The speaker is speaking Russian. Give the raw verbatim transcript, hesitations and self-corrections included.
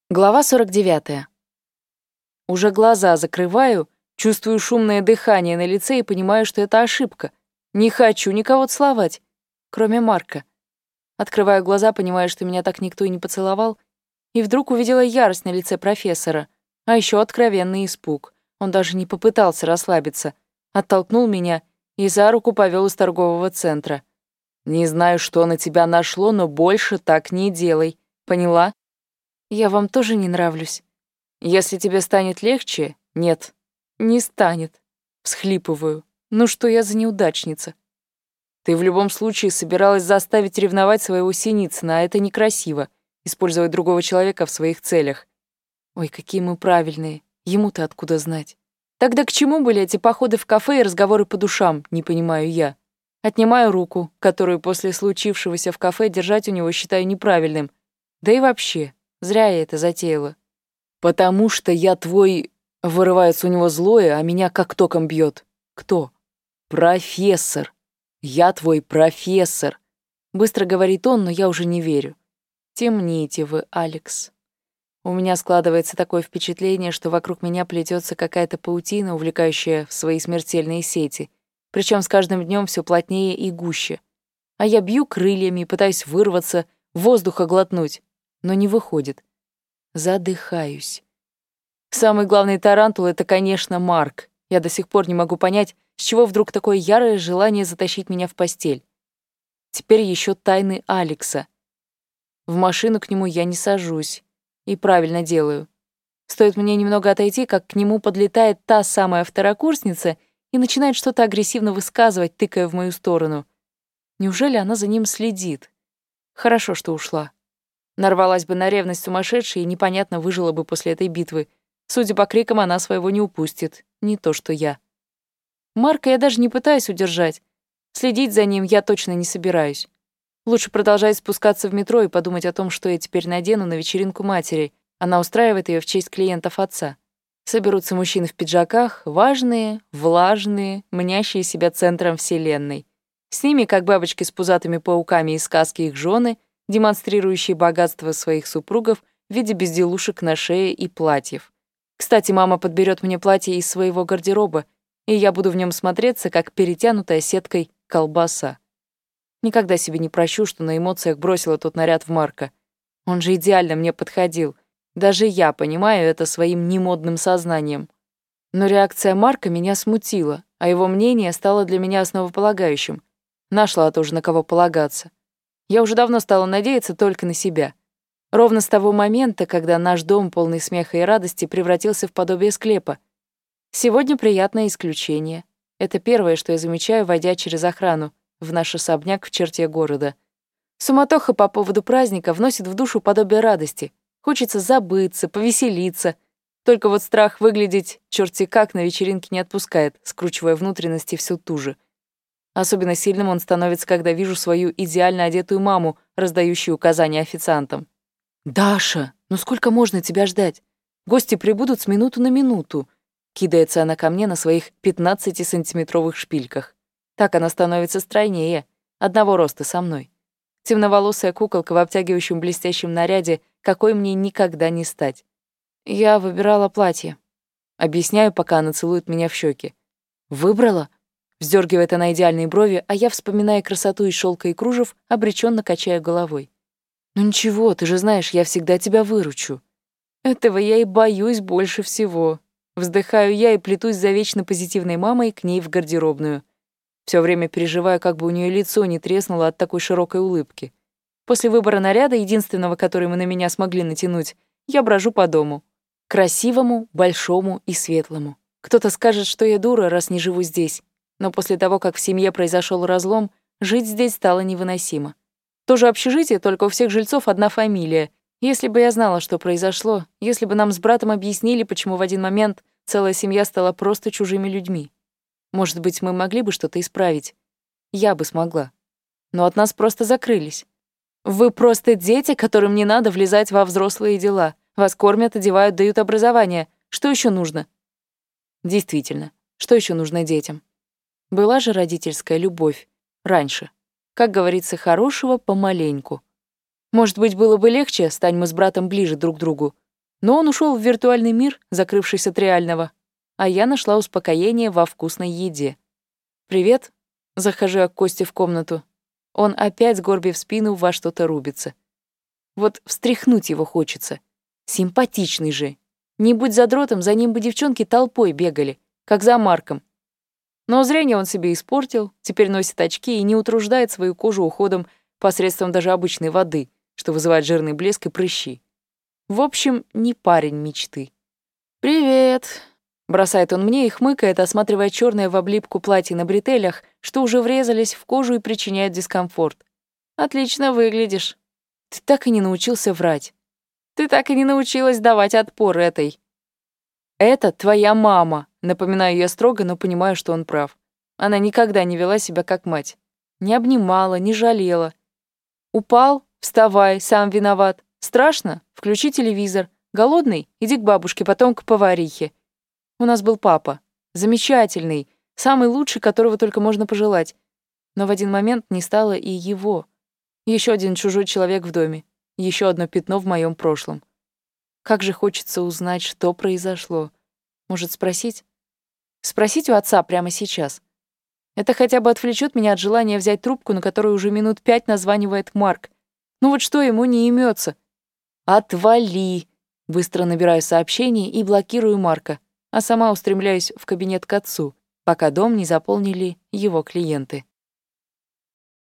Глава сорок девятая. Уже глаза закрываю, чувствую шумное дыхание на лице и понимаю, что это ошибка. Не хочу никого целовать, кроме Марка. Открываю глаза, понимаю, что меня так никто и не поцеловал, и вдруг увидела ярость на лице профессора, а еще откровенный испуг. Он даже не попытался расслабиться, оттолкнул меня и за руку повел из торгового центра. «Не знаю, что на тебя нашло, но больше так не делай. Поняла? Я вам тоже не нравлюсь. Если тебе станет легче, нет, не станет. Всхлипываю. Ну что я за неудачница? Ты в любом случае собиралась заставить ревновать своего Синицына, а это некрасиво, использовать другого человека в своих целях. Ой, какие мы правильные. Ему-то откуда знать? Тогда к чему были эти походы в кафе и разговоры по душам, не понимаю я. Отнимаю руку, которую после случившегося в кафе держать у него считаю неправильным. Да и вообще, зря я это затеяла. «Потому что я твой...» — вырывается у него злое, а меня как током бьет. «Кто?» «Профессор. Я твой профессор», — быстро говорит он, но я уже не верю. «Темните вы, Алекс». У меня складывается такое впечатление, что вокруг меня плетется какая-то паутина, увлекающая в свои смертельные сети, причем с каждым днем все плотнее и гуще. А я бью крыльями, пытаюсь вырваться, воздуха глотнуть, но не выходит. Задыхаюсь. Самый главный тарантул — это, конечно, Марк. Я до сих пор не могу понять, с чего вдруг такое ярое желание затащить меня в постель. Теперь еще тайны Алекса. В машину к нему я не сажусь. И правильно делаю. Стоит мне немного отойти, как к нему подлетает та самая второкурсница и начинает что-то агрессивно высказывать, тыкая в мою сторону. Неужели она за ним следит? Хорошо, что ушла. Нарвалась бы на ревность сумасшедшей и непонятно выжила бы после этой битвы. Судя по крикам, она своего не упустит. Не то, что я. Марка я даже не пытаюсь удержать. Следить за ним я точно не собираюсь. Лучше продолжать спускаться в метро и подумать о том, что я теперь надену на вечеринку матери. Она устраивает ее в честь клиентов отца. Соберутся мужчины в пиджаках, важные, влажные, мнящие себя центром вселенной. С ними, как бабочки с пузатыми пауками из сказки, их жены, демонстрирующие богатство своих супругов в виде безделушек на шее и платьев. Кстати, мама подберет мне платье из своего гардероба, и я буду в нем смотреться, как перетянутая сеткой колбаса. Никогда себе не прощу, что на эмоциях бросила тот наряд в Марка. Он же идеально мне подходил. Даже я понимаю это своим немодным сознанием. Но реакция Марка меня смутила, а его мнение стало для меня основополагающим. Нашла тоже на кого полагаться. Я уже давно стала надеяться только на себя. Ровно с того момента, когда наш дом, полный смеха и радости, превратился в подобие склепа. Сегодня приятное исключение. Это первое, что я замечаю, войдя через охрану в наш особняк в черте города. Суматоха по поводу праздника вносит в душу подобие радости. Хочется забыться, повеселиться. Только вот страх выглядеть черти как на вечеринке не отпускает, скручивая внутренности всю ту же. Особенно сильным он становится, когда вижу свою идеально одетую маму, раздающую указания официантам. «Даша, ну сколько можно тебя ждать? Гости прибудут с минуту на минуту», — кидается она ко мне на своих пятнадцатисантиметровых шпильках. Так она становится стройнее, одного роста со мной. Темноволосая куколка в обтягивающем блестящем наряде, какой мне никогда не стать. Я выбирала платье. Объясняю, пока она целует меня в щеки. «Выбрала?» — вздергивает она идеальные брови, а я, вспоминая красоту из шелка и кружев, обреченно качаю головой. «Ну ничего, ты же знаешь, я всегда тебя выручу». Этого я и боюсь больше всего. Вздыхаю я и плетусь за вечно позитивной мамой к ней в гардеробную. Все время переживаю, как бы у нее лицо не треснуло от такой широкой улыбки. После выбора наряда, единственного, который мы на меня смогли натянуть, я брожу по дому. Красивому, большому и светлому. Кто-то скажет, что я дура, раз не живу здесь. Но после того, как в семье произошел разлом, жить здесь стало невыносимо. Тоже общежитие, только у всех жильцов одна фамилия. Если бы я знала, что произошло, если бы нам с братом объяснили, почему в один момент целая семья стала просто чужими людьми. Может быть, мы могли бы что-то исправить. Я бы смогла. Но от нас просто закрылись. Вы просто дети, которым не надо влезать во взрослые дела. Вас кормят, одевают, дают образование. Что еще нужно? Действительно, что еще нужно детям? Была же родительская любовь. Раньше. Как говорится, хорошего помаленьку. Может быть, было бы легче, стань мы с братом ближе друг к другу. Но он ушел в виртуальный мир, закрывшийся от реального, а я нашла успокоение во вкусной еде. «Привет», — захожу я к Косте в комнату. Он опять, сгорбив спину, во что-то рубится. Вот встряхнуть его хочется. Симпатичный же. Не будь задротом, за ним бы девчонки толпой бегали, как за Марком. Но зрение он себе испортил, теперь носит очки и не утруждает свою кожу уходом посредством даже обычной воды, что вызывает жирный блеск и прыщи. В общем, не парень мечты. «Привет», — бросает он мне и хмыкает, осматривая черное в облипку платье на бретелях, что уже врезались в кожу и причиняют дискомфорт. «Отлично выглядишь. Ты так и не научился врать. Ты так и не научилась давать отпор этой». «Это твоя мама», — напоминаю я строго, но понимаю, что он прав. Она никогда не вела себя как мать. Не обнимала, не жалела. «Упал? Вставай, сам виноват. Страшно? Включи телевизор. Голодный? Иди к бабушке, потом к поварихе». У нас был папа. Замечательный, самый лучший, которого только можно пожелать. Но в один момент не стало и его. Еще один чужой человек в доме. Еще одно пятно в моем прошлом. Как же хочется узнать, что произошло. Может, спросить? Спросить у отца прямо сейчас. Это хотя бы отвлечет меня от желания взять трубку, на которую уже минут пять названивает Марк. Ну вот что ему не имется? «Отвали!» Быстро набираю сообщение и блокирую Марка, а сама устремляюсь в кабинет к отцу, пока дом не заполнили его клиенты.